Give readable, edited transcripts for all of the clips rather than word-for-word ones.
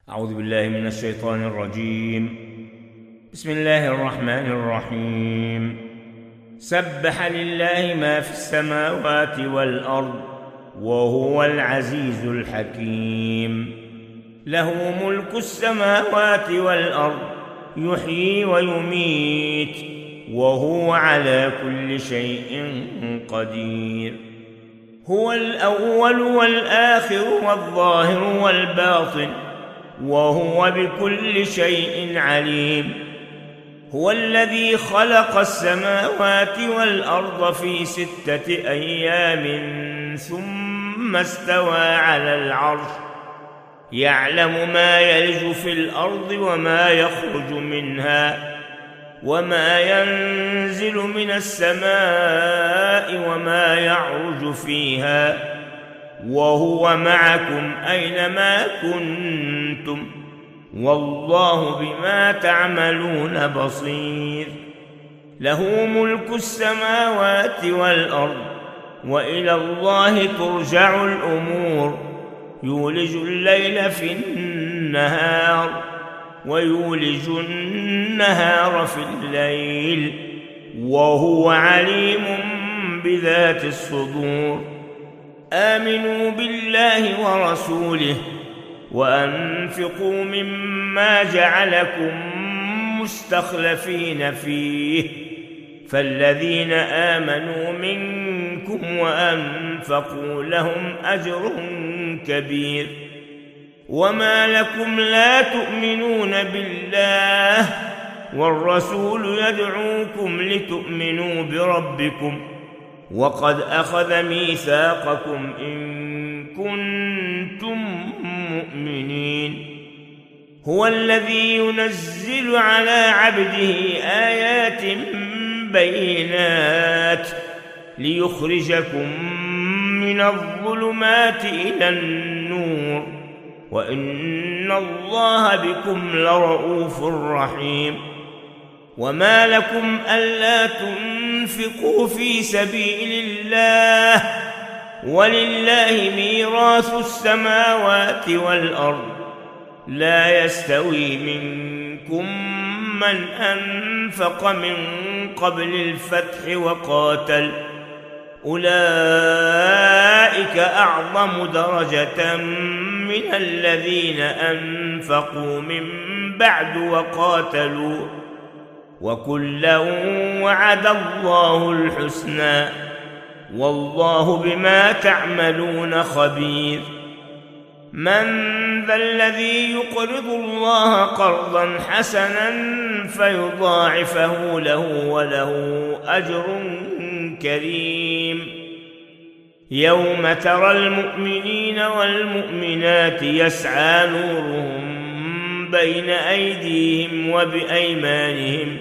أعوذ بالله من الشيطان الرجيم. بسم الله الرحمن الرحيم. سبح لله ما في السماوات والأرض وهو العزيز الحكيم. له ملك السماوات والأرض يحيي ويميت وهو على كل شيء قدير. هو الأول والآخر والظاهر والباطن وهو بكل شيء عليم. هو الذي خلق السماوات والأرض في 6 أيام ثم استوى على العرش يعلم ما يلج في الأرض وما يخرج منها وما ينزل من السماء وما يعرج فيها وهو معكم أينما كنتم والله بما تعملون بصير. له ملك السماوات والأرض وإلى الله ترجع الأمور. يولج الليل في النهار ويولج النهار في الليل وهو عليم بذات الصدور. آمنوا بالله ورسوله وأنفقوا مما جعلكم مستخلفين فيه فالذين آمنوا منكم وأنفقوا لهم أجر كبير. وما لكم لا تؤمنون بالله والرسول يدعوكم لتؤمنوا بربكم وقد أخذ ميثاقكم إن كنتم مؤمنين. هو الذي ينزل على عبده آيات بينات ليخرجكم من الظلمات إلى النور وإن الله بكم لرؤوف رحيم. وما لكم ألا تنفقوا في سبيل الله ولله ميراث السماوات والأرض لا يستوي منكم من أنفق من قبل الفتح وقاتل أولئك أعظم درجة من الذين أنفقوا من بعد وقاتلوا وكلا وعد الله الحسنى والله بما تعملون خبير. من ذا الذي يقرض الله قرضا حسنا فيضاعفه له وله أجر كريم. يوم ترى المؤمنين والمؤمنات يسعى نورهم بين أيديهم وبأيمانهم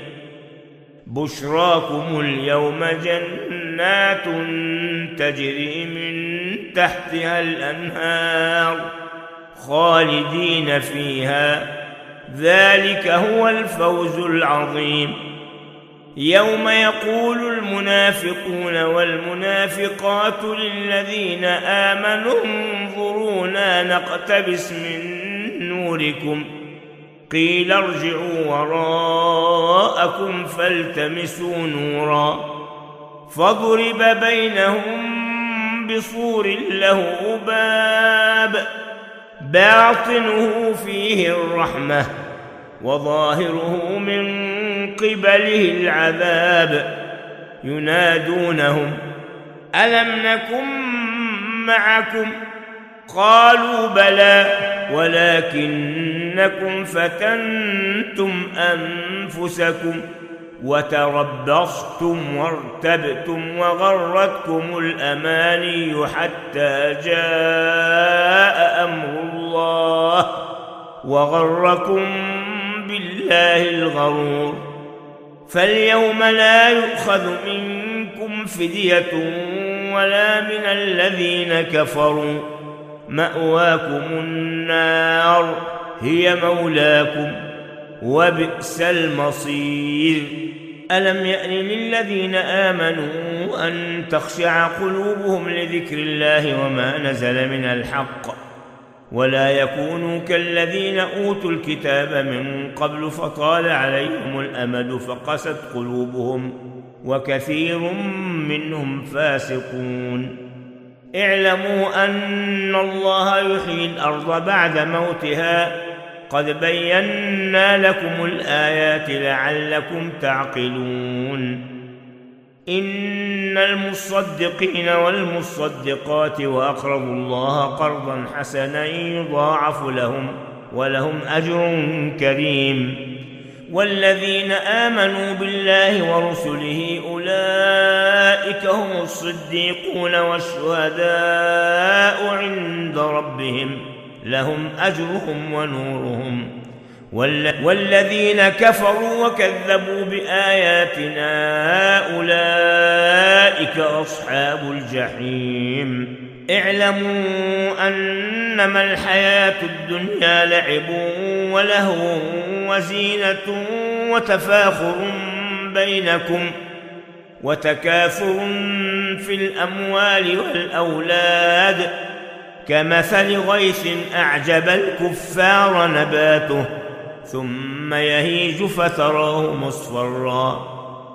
بشراكم اليوم جنات تجري من تحتها الأنهار خالدين فيها ذلك هو الفوز العظيم. يوم يقول المنافقون والمنافقات للذين آمنوا انظرونا نقتبس من نوركم قيل ارجعوا وراءكم فالتمسوا نورا فضرب بينهم بسور له باب باطنه فيه الرحمة وظاهره من قبله العذاب ينادونهم ألم نكن معكم قالوا بلى ولكنكم فتنتم أنفسكم وتربصتم وارتبتم وغرتكم الأماني حتى جاء أمر الله وغركم بالله الغرور. فاليوم لا يؤخذ منكم فدية ولا من الذين كفروا مأواكم النار هي مولاكم وبئس المصير. ألم يأن للذين آمنوا أن تخشع قلوبهم لذكر الله وما نزل من الحق ولا يكونوا كالذين أوتوا الكتاب من قبل فطال عليهم الأمد فقست قلوبهم وكثير منهم فاسقون. اعلموا أن الله يحيي الأرض بعد موتها قد بينا لكم الآيات لعلكم تعقلون. إن المصدقين والمصدقات وأقرضوا الله قرضا حسنا يضاعف لهم ولهم أجر كريم. والذين آمنوا بالله ورسله أولئك هم الصديقون والشهداء عند ربهم لهم أجرهم ونورهم. والذين كفروا وكذبوا بآياتنا أولئك أصحاب الجحيم. اعلموا أنما الحياة الدنيا لعب ولهو وزينة وتفاخر بينكم وتكاثر في الأموال والأولاد كمثل غيث أعجب الكفار نباته ثم يهيج فتراه مصفرا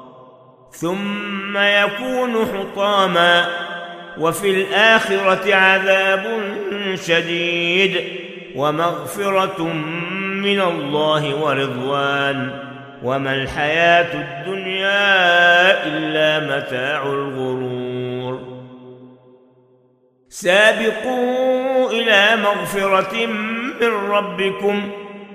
ثم يكون حطاما وفي الآخرة عذاب شديد ومغفرة من الله ورضوان وما الحياة الدنيا إلا متاع الغرور. سابقوا إلى مغفرة من ربكم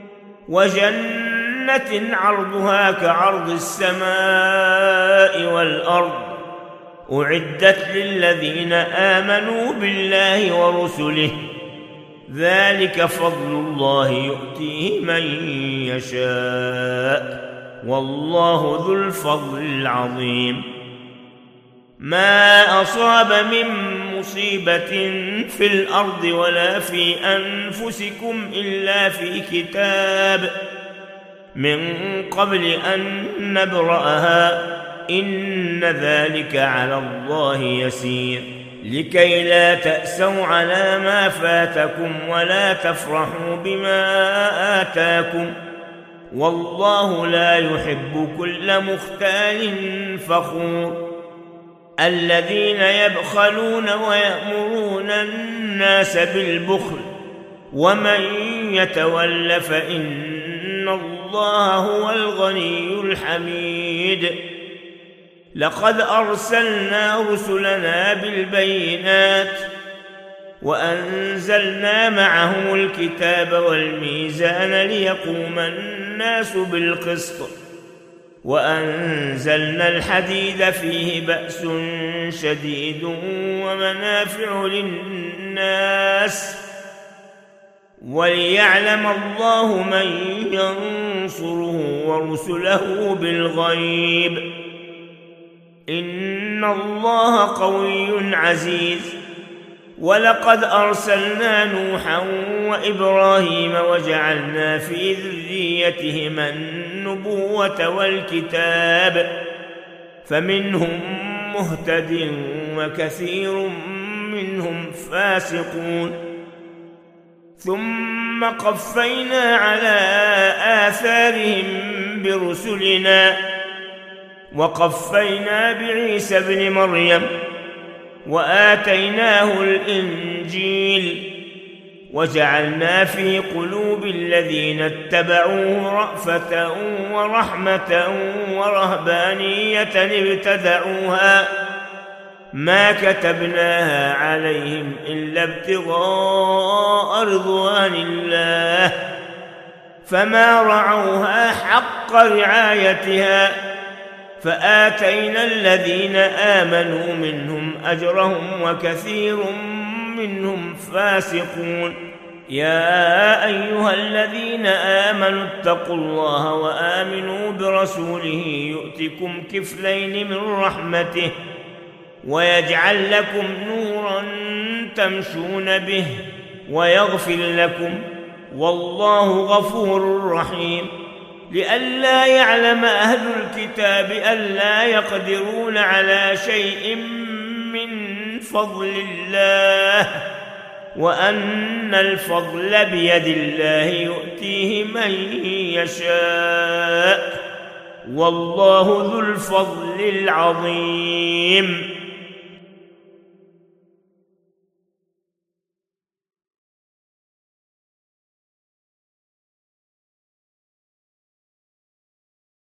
وجنة عرضها كعرض السماء والأرض أعدت للذين آمنوا بالله ورسله ذلك فضل الله يؤتيه من يشاء والله ذو الفضل العظيم. ما أصاب من مصيبة في الأرض ولا في أنفسكم إلا في كتاب من قبل أن نبرأها إن ذلك على الله يسير. لكي لا تأسوا على ما فاتكم ولا تفرحوا بما آتاكم والله لا يحب كل مختال فخور. الذين يبخلون ويأمرون الناس بالبخل ومن يتول فإن الله هو الغني الحميد. لقد أرسلنا رسلنا بالبينات وأنزلنا معهم الكتاب والميزان ليقوم الناس بالقسط وأنزلنا الحديد فيه بأس شديد ومنافع للناس وليعلم الله من ينصره ورسله بالغيب إن الله قوي عزيز. ولقد أرسلنا نوحا وإبراهيم وجعلنا في ذريتهما النبوة والكتاب فمنهم مهتد وكثير منهم فاسقون. ثم قفينا على آثارهم برسلنا وقفينا بعيسى ابن مريم وآتيناه الإنجيل وجعلنا في قلوب الذين اتبعوه رأفة ورحمة ورهبانية ابتدعوها ما كتبناها عليهم إلا ابتغاء رضوان الله فما رعوها حق رعايتها فآتينا الذين آمنوا منهم أجرهم وكثير منهم فاسقون. يا أيها الذين آمنوا اتقوا الله وآمنوا برسوله يؤتكم كفلين من رحمته ويجعل لكم نورا تمشون به ويغفر لكم والله غفور رحيم. لئلا يعلم أهل الكتاب ألا يقدرون على شيء من فضل الله وأن الفضل بيد الله يؤتيه من يشاء والله ذو الفضل العظيم.